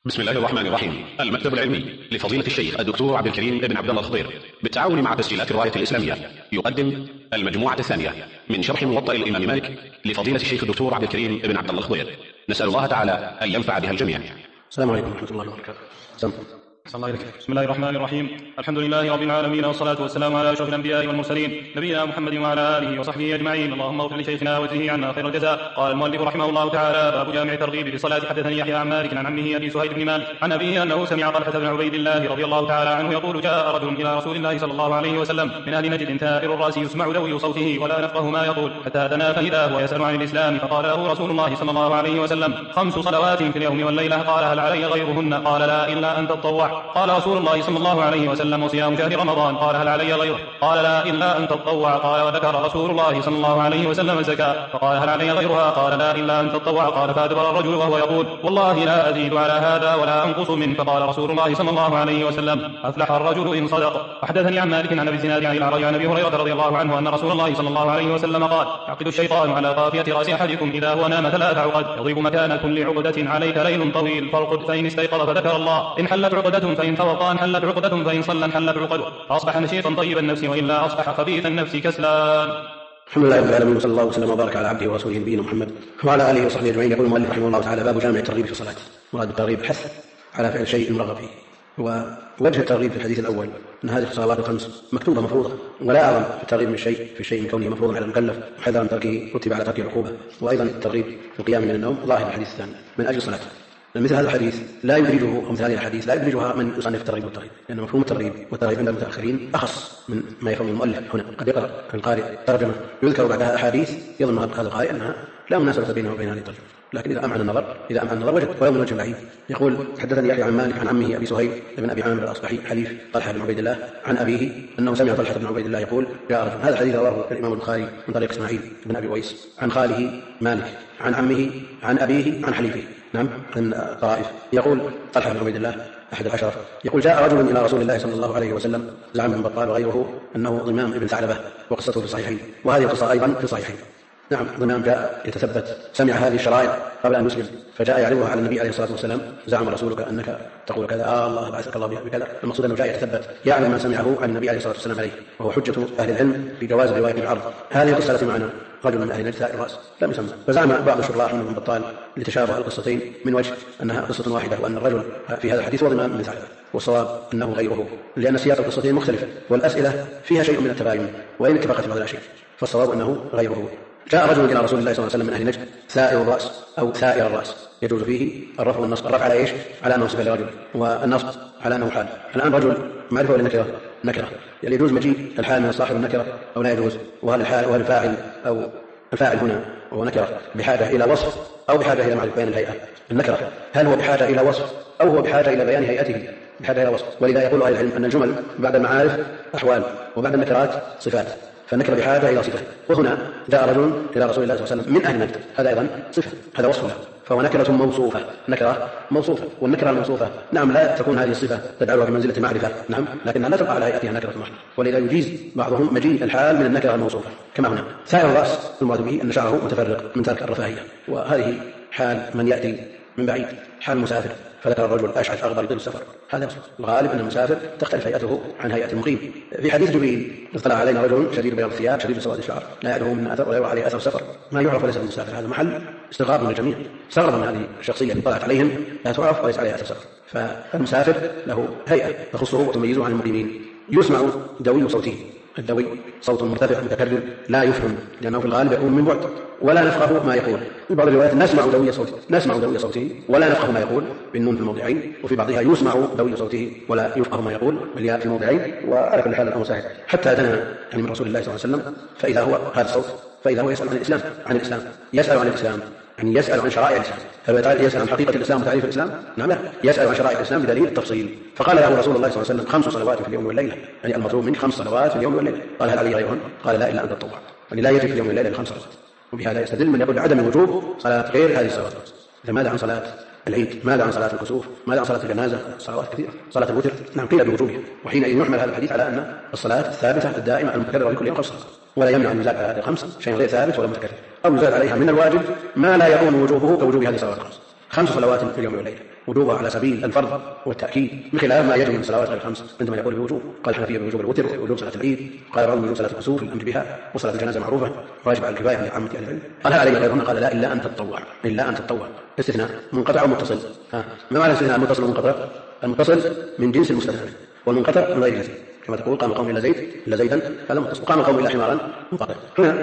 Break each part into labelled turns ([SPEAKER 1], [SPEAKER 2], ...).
[SPEAKER 1] بسم الله الرحمن الرحيم. المكتب العلمي لفضيلة الشيخ الدكتور عبد الكريم بن عبد الله الخضير بالتعاون مع تسجيلات الراية الإسلامية يقدم المجموعة الثانية من شرح موطأ الإمام مالك لفضيلة الشيخ الدكتور عبد الكريم بن عبد الله الخضير. نسأل الله تعالى أن ينفع بها الجميع.
[SPEAKER 2] السلام عليكم ورحمة الله وبركاته.
[SPEAKER 3] بسم الله الرحمن الرحيم. الحمد لله رب العالمين، والصلاة والسلام على أشرف الأنبياء والمرسلين نبينا محمد وعلى آله وصحبه أجمعين. اللهم اغفر لشيخنا وجزه عنا خير الجزاء. قال المؤلف رحمه الله تعالى: باب جامع الترغيب في الصلاة. حدثني يحيى عن مالك عن عمه أبي سهيل بن مالك عن أبيه أنه سمع طلحة بن عبيد الله رضي الله تعالى عنه يقول: جاء رجل إلى رسول الله صلى الله عليه وسلم من أهل نجد ثائر الرأس يسمع دوي صوته ولا نفقه ما يقول، حتى أتنا فإذا هو يسأل عن الإسلام، فقال له رسول الله صلى الله عليه وسلم: 5 صلوات في اليوم والليلة. قال: هل علي غيرهن؟ قال: لا، إلا أن تتطوع. قال رسول الله صلى الله عليه وسلم: وصيام شهر رمضان. قال: هل علي غيره؟ قال: لا، إلا أن تتطوع. قال: وذكر رسول الله صلى الله عليه وسلم الزكاة، فقال: هل علي غيرها؟ قال: لا، إلا أن تتطوع. قال: فأدبر الرجل وهو يقول: والله لا أزيد على هذا ولا أنقص منه. فقال رسول الله صلى الله عليه وسلم: أفلح الرجل إن صدق. وحدثني عن مالك عن أبي الزناد عن الأعرج عن أبي هريرة رضي الله عنه أن رسول الله صلى الله عليه وسلم قال: يعقد الشيطان على قافية رأس أحدكم إذا هو نام 3 عقد، يضرب مكان كل عقدة عليك ليل طويل، فارقد فإن استيقظ فذكر الله، إن حلت عقدة فإن توضأ انحلت عقدة، فإن صلى انحلت عقده، فأصبح نشيطا طيب النفس، وإلا أصبح خبيث النفس كسلان.
[SPEAKER 2] الحمد لله رب العالمين، وصلى الله وسلم وبارك على عبده ورسوله نبينا محمد وعلى آله وصحبه أجمعين. يقول المؤلف رحمه الله تعالى: باب جامع الترغيب في الصلاة. مراد الترغيب الحث على فعل شيء مرغب فيه. ووجه الترغيب في الحديث الأول أن هذه الصلوات ال5 مكتوبة مفروضة، ولا أعظم في الترغيب من شيء من كونه مفروضا على المكلف، وحذر من تركه رتب على ترك العقوبة. وأيضا الترغيب في القيام من النوم ظاهر الحديث الثاني من أجل الصلاة. مثل هذا الحديث لا يدرجه، أو مثل هذه الحديث لا يدرجها من يصنف الترغيب والترهيب، لأن مفهوم الترغيب والترهيب عند المتأخرين أخص من ما يفهم المؤلف هنا. قد يقرأ القارئ ترجمة يذكر بعدها أحاديث يظن هذا القارئ أنها لا مناسبة بينها وبين هذه الترجمة، لكن إذا أمعن النظر وجد ولو من وجه بعيد. يقول: حدثني يحيى عن مالك عن عمه أبي سهيل بن أبي عامر الأصبحي حليف طلحة بن عبيد الله عن أبيه أنه سمع طلحة بن عبيد الله يقول: جاء رجل. هذا الحديث رواه الإمام البخاري من طريق إسماعيل بن أبي ويس عن خاله مالك عن عمه عن أبيه عن حليفه، نعم، من الطائف. يقول طلحة بن عبيد الله أحد العشرة يقول: جاء رجل إلى رسول الله صلى الله عليه وسلم، زعم بن بطال وغيره أنه ضمام ابن ثعلبة، وقصته في الصحيحين، وهذه القصة أيضا في الصحيحين. نعم، ضمام جاء يتثبت، سمع هذه الشرائع قبل أن يسلم، فجاء يعرضها على النبي عليه الصلاة والسلام: زعم رسولك أنك تقول كذا، الله بعثك الله بكذا. المقصود أنه جاء يتثبت يعلم ما سمعه عن النبي عليه الصلاة والسلام عليه، وهو حجة أهل العلم في جواز الرواية بالعرض. هذه القصة التي معنا رجل من أهل نجد ثائر الرأس لم يسمى، فزعم بعض الشراح منهم بطال لتشابه القصتين من وجه أنها قصة واحدة، وأن الرجل في هذا الحديث هو ضمام من ثعلبة، والصواب أنه غيره، لأن سياق القصتين مختلف والأسئلة فيها شيء من التباين، وإن اتفقت بعض الأشياء، فالصواب أنه غيره. جاء رجل إلى رسول الله صلى الله عليه وسلم من أهل نجد ثائر الرأس أو ثائر الرأس، يجوز فيه الرفع والنصب. الرفع على إيش؟ على أنه صفة لرجل، والنصب على أنه حال. الآن رجل معرفة ولا نكرة؟ نكرة، يعني يجوز مجيء الحال من صاحب النكرة أو لا يجوز؟ وهل الفاعل أو الفاعل هنا وهو نكرة بحاجة إلى وصف أو بحاجة إلى معرفة بيان الهيئة؟ النكرة هل هو بحاجة إلى وصف أو هو بحاجة إلى بيان هيئته؟ بحاجة إلى وصف. ولذا يقول أهل العلم أن الجمل بعد المعارف أحوال وبعد النكرات صفات، فالنكرة بحاجة إلى صفة. وهنا جاء رجل إلى رسول الله صلى الله عليه وسلم من أهل نجد، هذا أيضا صفة، هذا وصف له، فهو نكرة موصوفة، نكرة موصوفة. والنكرة الموصوفة نعم لا تكون هذه الصفة تجعلها بمنزلة معرفة، نعم، لكنها لا تبقى على هيئتها نكرة محضة. ولذا يجيز بعضهم مجيء الحال من النكرة الموصوفة، كما هنا ثائر الرأس المراد به أن شعره متفرق من ترك الرفاهية، وهذه حال من يأتي من بعيد، حال مسافر. فذكر الرجل أشعث أغبر يطيل السفر، هذا الغالب أن المسافر تختلف هيئته عن هيئة المقيم. في حديث جبريل: اطلع علينا رجل شديد بياض الثياب شديد سواد الشعر لا يعرفه من أثر ولا يرى عليه أثر السفر، ما يعرف وليس المسافر. هذا محل استغراب من الجميع، استغرب من هذه الشخصية اللي طلعت عليهم لا تعرف وليس عليها أثر سفر. فالمسافر له هيئة تخصه وتميزه عن المقيمين. يسمع دوي صوته، الدوي صوت مرتفع متكرر لا يفهم، لأنه في الغالب يكون من بعد، ولا نفقه ما يقول. في بعض الروايات نسمع دوي صوته ولا نفقه ما يقول بالنون في الموضعين، وفي بعضها يسمع دوي صوته ولا يفقه ما يقول بالياء في الموضعين. وعلى كل حال الأمر سهل، حتى أتنا من رسول الله صلى الله عليه وسلم، فإذا هو هذا الصوت، فإذا هو يسأل عن الإسلام، يسأل عن الإسلام، يعني يسأل عن شرائع الإسلام. هل يسأل عن حقيقة الإسلام وتعريف الإسلام؟ نعم، لا، يسأل عن شرائع الإسلام بدليل التفصيل. فقال له رسول الله صلى الله عليه وسلم: 5 صلوات في اليوم والليلة، يعني المطلوب منك 5 صلوات في اليوم والليلة. قال: هل علي غيرهن؟ قال: لا، إلا أن تتطوع، يعني لا يجب في اليوم والليلة ب5 صلوات. وبهذا يستدل من يقول بعدم وجوب صلاة غير هذه الصلوات. ماذا عن صلاة العيد؟ ماذا عن صلاة الكسوف؟ ماذا عن صلاة الجنازة؟ صلوات كثيرة. صلاة الوتر نعم قيل بوجوبها، وحينئذ يحمل هذا الحديث على أن الصلاة الثابتة الدائمة المتكررة لكل يوم 5 صلوات، ولا يمنع أن يزاد على هذه ال5 شيء غير ثابت ولا متكرر، أو يزاد عليها من الواجب ما لا يكون وجوبه كوجوب هذه الصلوات ال5. 5 صلوات في اليوم والليلة وجوبها على سبيل الفرض والتأكيد بخلاف ما يجب من الصلوات غير ال5 عندما يقول بوجوب. قال الحنفية بوجوب الوتر ووجوب صلاة العيد. قال بعضهم بوجوب صلاة الكسوف الأمر بها وصلاة الجنازة معروفة واجب على الكفاية لعامة أهل العلم. قال عليه غيرهن قال لا إلا أن تتطوع. إلا أن تتطوع استثناء منقطع ومتصل. ما معنى استثناء المتصل والمنقطع؟ المتصل من جنس المستثنى والمنقطع من غير جنسه كما تقول قام قوم إلا زيد إلا زيدا هذا متصل وقام قوم إلا حمارا منقطع.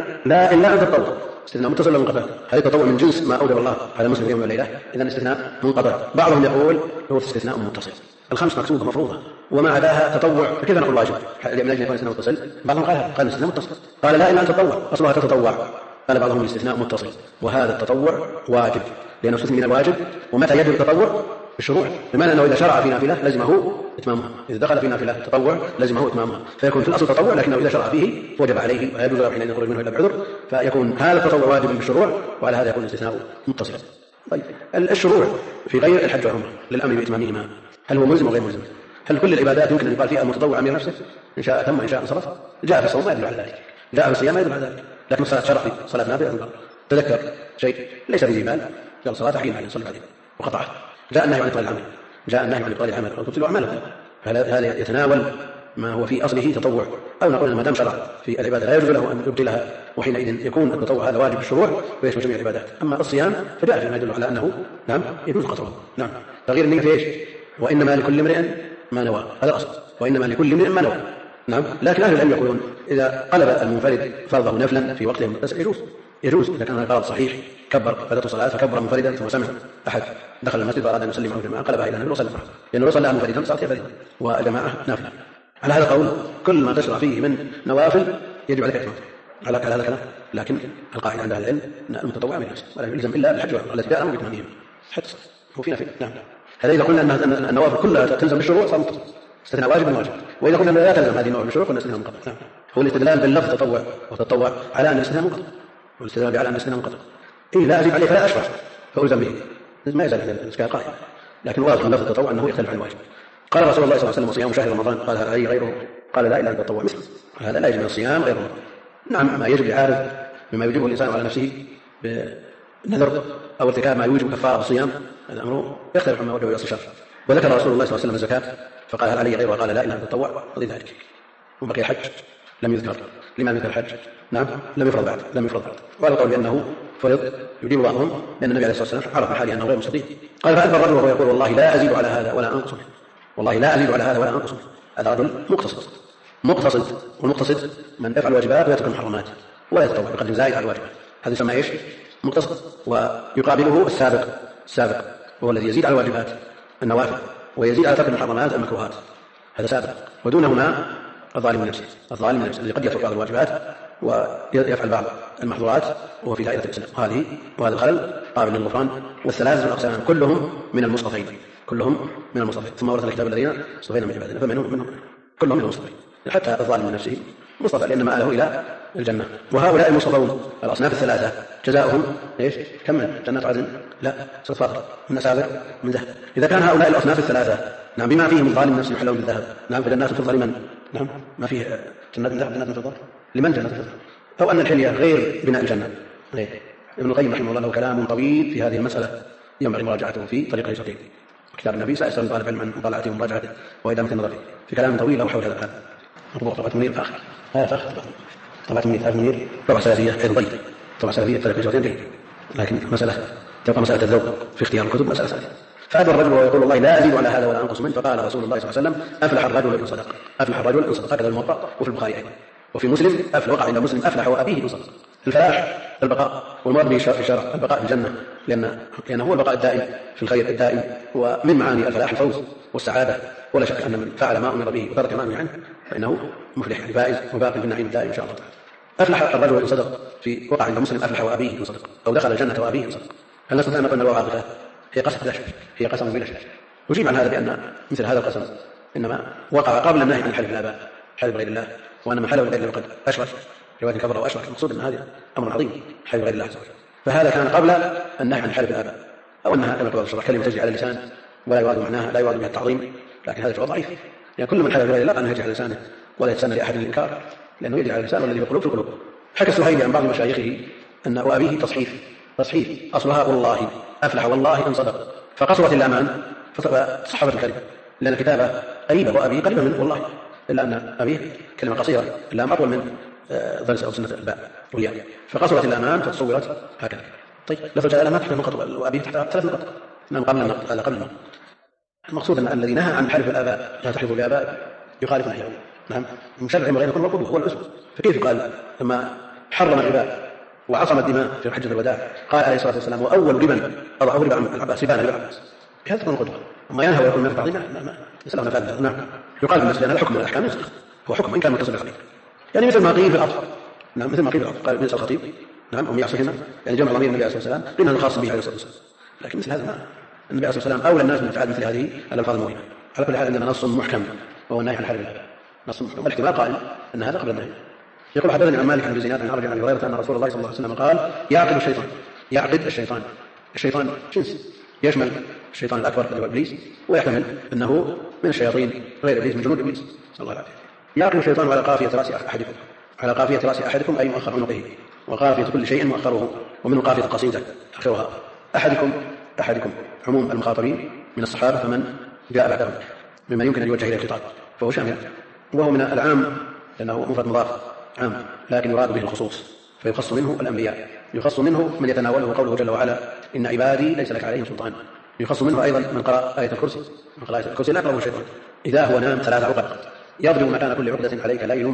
[SPEAKER 2] لا إلا أن تتطوع استثناء متصل ولا منقطع؟ هذا التطوع من جنس ما أوجب الله على المسلم في يوم والليلة إذن استثناء منقطع. بعضهم يقول هو استثناء متصل ال5 مكتوبة مفروضة وما عداها تطوع فكيف نقول واجب من أجل يكون استثناء متصل؟ بعضهم قال استثناء متصل قال لا إلا أن تتطوع أصلها تتطوع. قال بعضهم الاستثناء متصل وهذا التطوع واجب لأنه استثناء من الواجب. ومتى يجب التطوع؟ بالشروع بمعنى أنه إذا شرع في نافلة لزمه إتمامها إذا دخل في نافلة التطوع لزمه إتمامها فيكون في الأصل تطوع لكنه إذا شرع فيه وجب عليه ولا يجوز له حين يخرج منه إلا بعذر فيكون هذا التطوع واجبا بالشروع وعلى هذا يكون الاستثناء متصلا. طيب الشروع في غير الحج والعمرة للأمر بإتمامهما هل هو ملزم وغير ملزم؟ هل كل العبادات يمكن أن يقال فيها المتطوع أمير نفسه إن شاء تم وإن شاء انصرف؟ جاء في الصوم ما يدل على ذلك جاء في الصيام ما يدل على ذلك لكن الصلاة شرع في صلاة نافلة تذكر شيء ليس في بال قال صلاة حين عليه صلى بعدين وقطعه. جاء النهي عن إبطال العمل جاء النهي عن إبطال العمل أو تبطلوا أعمالكم هذا يتناول ما هو في أصله تطوع أو نقول ما دام شرع في العبادة لا يجوز له أن يبطلها وحينئذ يكون التطوع هذا واجب الشروع ويشمل جميع العبادات. أما الصيام فجاء فيما يدل على أنه نعم يجوز قطعه نعم تغيير النية في إيش؟ وإنما لكل امرئ ما نوى هذا الأصل وإنما لكل امرئ ما نوى نعم. لكن أهل العلم يقولون إذا قلب المنفرد فرضه نفلا في وقته المتسع يجوز إذا كان الفرض صحيح كبر فاتته الصلاة فكبر منفردا ثم سمع أحد دخل المسجد وأراد أن يسلم معه الجماعة قلبها إلى النبي وصلى معه لأنه لو صلى منفردا صارت فريضة والجماعة نافلة. على هذا القول كل ما تشرع فيه من نوافل يجب عليك إتمامه على هذا الكلام. لكن القاعدة عند أهل العلم أن المتطوع من نفسه ولا يلزم إلا بالحج والعمرة التي جاء أمر بإتمامهم حتى هو في نافلة نعم. هذا إذا قلنا أن النوافل كلها تلزم بالشروع صار متصل استثناء واجب من واجب. وإذا قلنا لا تلزم هذه النوافل بالشروع قلنا استثناء منقطع نعم. هو الاستدلال باللفظ تطوع وتطوع على أن الاستثناء منقطع والاستدلال على أن الاستثناء منقطع إيه لا أزيد عليه فلا أشرع فألزم به ما يزال الإشكال قائم لكن واضح من لفظ التطوع أنه يختلف عن الواجب. قال رسول الله صلى الله عليه وسلم وصيام شهر رمضان قال هل علي غيره؟ قال لا إلا أن تطوع مثله هذا لا يجب من الصيام غير رمضان نعم. ما يجب لعارض مما يوجبه الإنسان على نفسه بنذر أو ارتكاب ما يوجب كفارة الصيام هذا أمره يختلف عما وجبه يصل شهر. وذكر رسول الله صلى الله عليه وسلم الزكاة فقال هل علي غيره؟ قال لا إلا أن تطوع قضي ذلك. وبقي الحج لم يذكر لما ذكر الحج نعم لم يفرض بعد وعلى القول بأنه فرض يجيب بعضهم لأن النبي عليه الصلاة والسلام عرف حاله أنه غير مستطيع. قال فأدبر الرجل وهو يقول والله لا أزيد على هذا ولا أنقص والله لا أزيد على هذا ولا أنقص. هذا رجل مقتصد والمقتصد من يفعل الواجبات ويترك المحرمات ولا يتطوع بقدر زائد على الواجبات هذا يسمى ايش؟ مقتصد. ويقابله السابق وهو الذي يزيد على الواجبات النوافل ويزيد على ترك المحرمات المكروهات هذا سابق. ودونهما الظالم نفسه الذي قد يترك بعض الواجبات ويفعل بعض المحظورات وهو في دائرة الإسلام وهذا الخلل قابل للغفران. والثلاثة الأقسام كلهم من المصطفين ثم ورثنا الكتاب الذين اصطفينا من عبادنا فمنهم كلهم من المصطفين حتى الظالم من نفسه مصطفى لأن مآله إلى الجنة. وهؤلاء المصطفون الأصناف الثلاثة جزاؤهم ايش؟ كم من جنة عدن؟ لا صفار من أسابر من ذهب. إذا كان هؤلاء الأصناف الثلاثة نعم بما فيهم الظالم نفسه محلهم بالذهب نعم فجنات الفضة لمن؟ نعم ما فيه جنات من ذهب جنات من فضة لمن جنات الفضة؟ أو أن الحلية غير بناء الجنة ابن القيم رحمه الله له كلام طويل في هذه المسألة ينبغي مراجعته في طريق الهجرتين كتاب النبي سأسأل طالب علم عن مطالعته ومراجعته وإدامة النظر في كلام طويل له حول هذا الكلام مطبوع طبعة منير فاخر هذا فاخر طبعة منير طبعة سلفية أيضا ضيق طبعة سلفية طريق الهجرتين ضيق لكن مسألة تبقى مسألة الذوق في اختيار الكتب مسألة ثانية. فأدبر الرجل ويقول والله لا أزيد على هذا ولا أنقص منه فقال رسول الله صلى الله عليه وسلم أفلح الرجل إن صدق هكذا الموطأ وفي البخاري أيضا وفي مسلم وقع عند مسلم أفلح وأبيه إن صدق. الفلاح البقاء والمراد به الشرف البقاء في الجنة لأنه هو البقاء الدائم في الخير الدائم ومن معاني الفلاح الفوز والسعادة ولا شك أن من فعل ما أمر به وترك ما نهي عنه فإنه مفلح فائز وباقي في النعيم الدائم إن شاء الله تعالى. أفلح الرجل إن صدق في وقع عند مسلم أفلح وأبيه إن صدق أو دخل الجنة وأبيه إن صدق. هل نستطيع أن نقول أن الواقع عاطفة هي قسم بلا شك؟ نجيب عن هذا بأن مثل هذا القسم إنما وقع قبل النهي عن حلف الآباء حلف غير الله وأن من حلف غير الله قد أشرك رواية كبر وأشرك المقصود أن هذا أمر عظيم حلف غير الله عز وجل. فهذا كان قبل النهي عن حلف الآباء أو أنها كما قال الشرع كلمة تجري على اللسان ولا يراد معناها لا يراد بها التعظيم لكن هذا جواب ضعيف يعني كل من حلف غير الله أنه يجري على لسانه ولا يتسنى لأحد الإنكار لأنه يجري على اللسان والذي في القلوب في القلوب. حكى السهيلي عن بعض مشايخه أن وأبيه تصحيف أصلها والله أفلح والله إن صدق. فقصرت الأمان فصحبت الكلمة، لأن الكتابة قريبة وأبي قريبة منه والله، إلا أن أبيه كلمة قصيرة، اللام أطول من ضرس أو سنة الباء والياء، فقصرت الأمان فتصورت هكذا. طيب لفظ الجلالة ما تحت نقط وأبيه تحت 3 نقط، نعم قبل النقط هذا قبل النقط. المقصود أن الذي نهى عن حلف الآباء لا تحلفوا بآبائكم يخالف نهيه، نعم مشرع بينكم والقدوة هو الأسوة. فكيف يقال لما حرم الربا وعصم الدماء في حجة الوداع قال عليه الصلاة والسلام وأول ربا أضعه ربا العباس ربا العباس، بهذا تكون القدوة. أما ينهى ويكون من بعض يسأل عن فعل. نعم يقال بالنسبة لنا الحكم والأحكام يسخ، هو حكم إن كان متصل بالخليل، يعني مثل ما قيل في الأطهر، نعم مثل ما قيل في الأطهر قال بئس الخطيب، نعم هم يعصيهن، يعني جمع ضمير النبي عليه الصلاة والسلام قلنا الخاص به عليه الصلاة والسلام، لكن مثل هذا ما النبي عليه الصلاة والسلام أولى الناس من فعل مثل هذه الألفاظ المؤمنة. على كل حال عندنا نص محكم وهو النهي عن حلف الآباء، نص محكم، والاحتمال قائل أن هذا قبل النهي. يقول حدثني عن مالك بن زياد عن عرج عن أبي هريرة أن رسول الله صلى الله عليه وسلم قال يعقد الشيطان جنس يشمل الشيطان الأكبر اللي هو إبليس، ويحتمل أنه من الشياطين غير إبليس من جنود إبليس صلى الله عليه وسلم. يعقد الشيطان على قافية رأس أحدكم أي مؤخر عنقه، وقافية كل شيء مؤخره، ومن قافية قصيدة آخرها أحدكم عموم المخاطبين من الصحابة فمن جاء بعدهم مما يمكن أن يوجه إلى الخطاب، فهو شامل، وهو من العام لأنه مفرد مضاف عام، لكن يراد به الخصوص، فيخص منه الأنبياء، يخص منه من يتناوله قوله جل وعلا إن عبادي ليس لك عليهم سلطان، يخص منه أيضا من قرأ آية الكرسي لا يقرأه الشيطان إذا هو نام 3 عقد يضرب مكان كل عقدة عليك ليل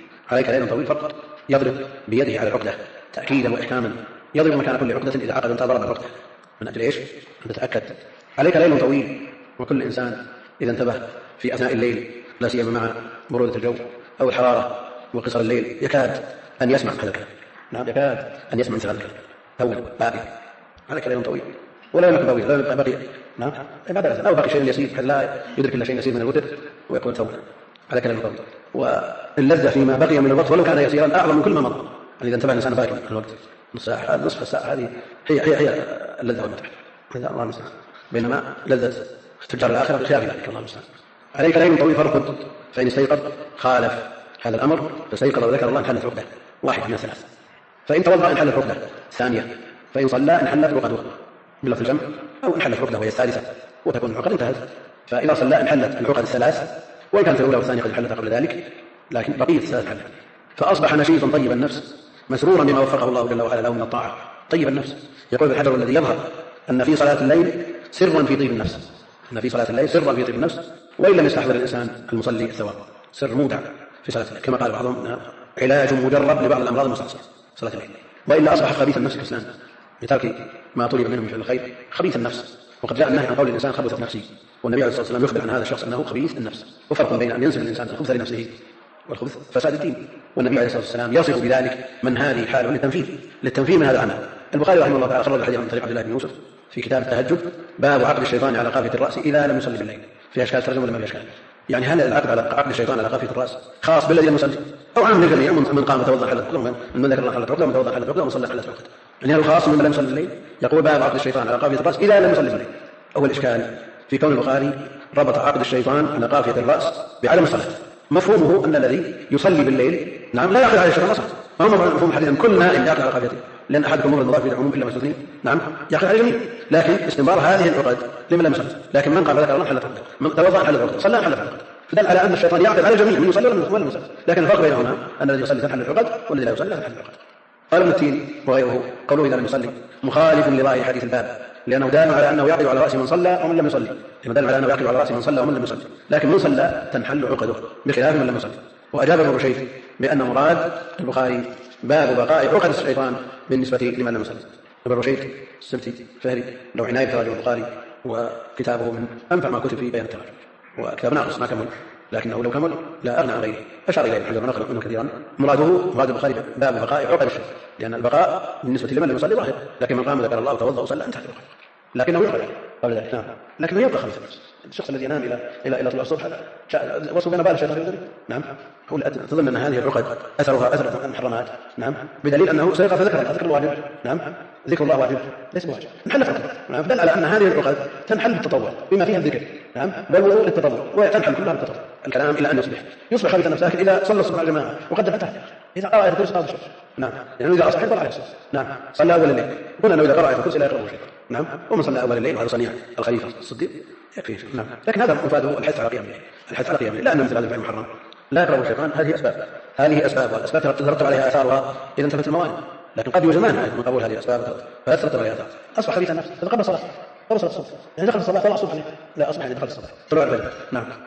[SPEAKER 2] طويل فقط، يضرب بيده على العقدة تأكيدا وإحكاما، يضرب مكان كل عقدة إذا عقد انت ضرب العقدة، من أجل إيش؟ أن تتأكد عليك ليل طويل، وكل إنسان إذا انتبه في أثناء الليل لا سيما مع برودة الجو أو الحرارة وقصر الليل يكاد أن يسمع هذا الكلام، نعم يكاد أن يسمع هذا الكلام، طول باقي عليك ليل طويل ولا يملك طويل، لا يملك بقي، نعم أو بقي شيء يسير بحيث لا يدرك إلا شيء يسير من الوتر ويكون ثوبا عليك ليل طويل، واللذة فيما بقي من الوقت ولو كان يسيرا أعظم من كل ما مضى، إذا انتبه الإنسان باقي من الوقت نصف الساعة هذه هي اللذة والمتعة، هذا الله المستعان، بينما لذة تجار الآخرة بخلاف ذلك الله المستعان. عليك ليل طويل فرقد، فإن استيقظ خالف هذا الأمر فاستيقظ وذكر الله انحلت عقدة، 1 من 3، فإن توضأ انحلت عقدة 2، فإن صلى انحلت عقده بلفظ الجمع، أو انحلت عقدة وهي الثالثة وتكون العقد انتهت، فإذا صلى انحلت العقد 3، وإن كانت الأولى والثانية قد انحلت قبل ذلك لكن بقية 3 انحلت، فأصبح نشيطا طيب النفس مسرورا بما وفقه الله جل وعلا له من الطاعة طيب النفس. يقول الحجر الذي يظهر أن في صلاة الليل سرا في طيب النفس، أن في صلاة الليل سرا في طيب النفس، وإن لم يستحضر الإنسان المصلي الثواب، سر مودع في صلاة الليل كما قال بعضهم علاج مجرب لبعض الأمراض المستعصية صلاة الليل، وإلا أصبح خبيث النفس كسلان بترك ما طلب منه من فعل الخير، خبيث النفس، وقد جاء النهي عن قول الإنسان خبثت نفسي، والنبي عليه الصلاة والسلام يخبر عن هذا الشخص أنه خبيث النفس، وفرق بين أن ينسب الإنسان الخبث لنفسه والخبث فساد الدين، والنبي عليه الصلاة والسلام يصف بذلك من هذه حاله للتنفيذ من هذا العمل. البخاري رحمه الله تعالى خرج الحديث عن طريق عبد الله بن يوسف في كتاب التهجد باب عقد الشيطان على قافية الرأس إذا لم يصلي بالليل، في أشكال ترجمة ولا ما في أشكال؟ يعني هل العقد على عقد الشيطان على قافية الرأس خاص بالذي لم يصلي أو عام للجميع من قام توضأ حلت عقده، من ذكر الله حلت عقده، من توضأ حلت عقده، ومن صلى حلت عقده، يعني هل خاص من لم يصلي بالليل؟ يقول باب عقد الشيطان على قافية الرأس إذا لم يصلي بالليل. أول إشكال في كون البخاري ربط عقد الشيطان على قافية الرأس بعدم الصلاة، مفهومه أن الذي يصلي بالليل نعم لا يعقد عليه الشيطان أصلا، ما هو مفهوم حديثا كل نائم يعقد على قافيته، لأن أحدكم مر المضاف في العموم إلا ما استثني نعم يعقد على الجميع، لكن استمرار هذه العقد لمن لم يصلي، لكن من قال ذكر الله حلت عقده، من توضأ حلت عقده، صلى حلت عقده، فدل على أن الشيطان يعقد على الجميع من يصلي ولم يصلي، لكن الفرق بينهما أن الذي يصلي تنحل العقد والذي لا يصلي لا تنحل العقد. قال ابن التين وغيره قوله إذا لم يصلي مخالف لظاهر حديث الباب، لأنه دال على أنه يعقد على رأس من صلى ومن لم يصلي، دل على أنه يعقد على رأس من صلى ومن لم يصلي، لكن من صلى تنحل عقده بخلاف من لم يصلي. وأجاب ابن رشيد بأن مراد البخاري باب بقاء عقد الشيطان بالنسبة لمن لم يصلي. ابن رشيد السبتي فهري له عناية بتراجم البخاري، وكتابه من أنفع ما كتب في بيان التراجم، وكتاب ناقص ما كمل، لكنه لو كمل لا أغنى عن غيره، أشار إليه الحجر ونقل منه كثيرا. مراد البخاري باب بقاء عقد الشيطان، لأن البقاء بالنسبة لمن لم يصلي ظاهر، لكن من قام ذكر الله وتوضأ وصلى انتهت العقد، لكنه يعقد قبل ذلك نعم، لكنه يبقى خبيث النفس. الشخص الذي ينام إلى طلوع الصبح هذا وصف بين بال الشيطان في ذلك نعم، هو تظن أن هذه العقد أثرها أثر المحرمات نعم، بدليل أنه سيقع ذكر الواجب نعم، ذكر الله واجب ليس بواجب نحل فقط نعم، دل على أن هذه العقد تنحل بالتطوع بما فيها الذكر نعم، بل وضوء للتطوع وتنحل كلها بالتطوع الكلام إلى أن يصبح خبيث النفس، لكن إذا صلى الصبح الجماعة وقد فتح إذا قرأ آية الكرسي قاضي الشيء نعم، يعني إذا أصبح يقرأ عليه الصلاة نعم، صلى أول الليل قلنا أنه إذا قرأ آية الكرسي لا يقرأه شيء نعم. ومن صلى أول الليل وهذا صنيع الخليفة الصديق يكفي. نعم. لكن هذا مفاده الحث على قيام الليل، الحث على قيام الليل، لا أن مثل هذا الفعل محرم، لا يكره الشيطان. هذه أسباب والأسباب تترتب عليها آثارها إذا انتفت الموانع، لكن قد يوجد مانع من قبول هذه الأسباب فتترتب عليها آثار. أصبح خبيث النفس قبل صلاة الصبح، يعني دخل الصلاة طلع الصبح، لا أصبح يعني دخل الصلاة طلوع الفجر. نعم.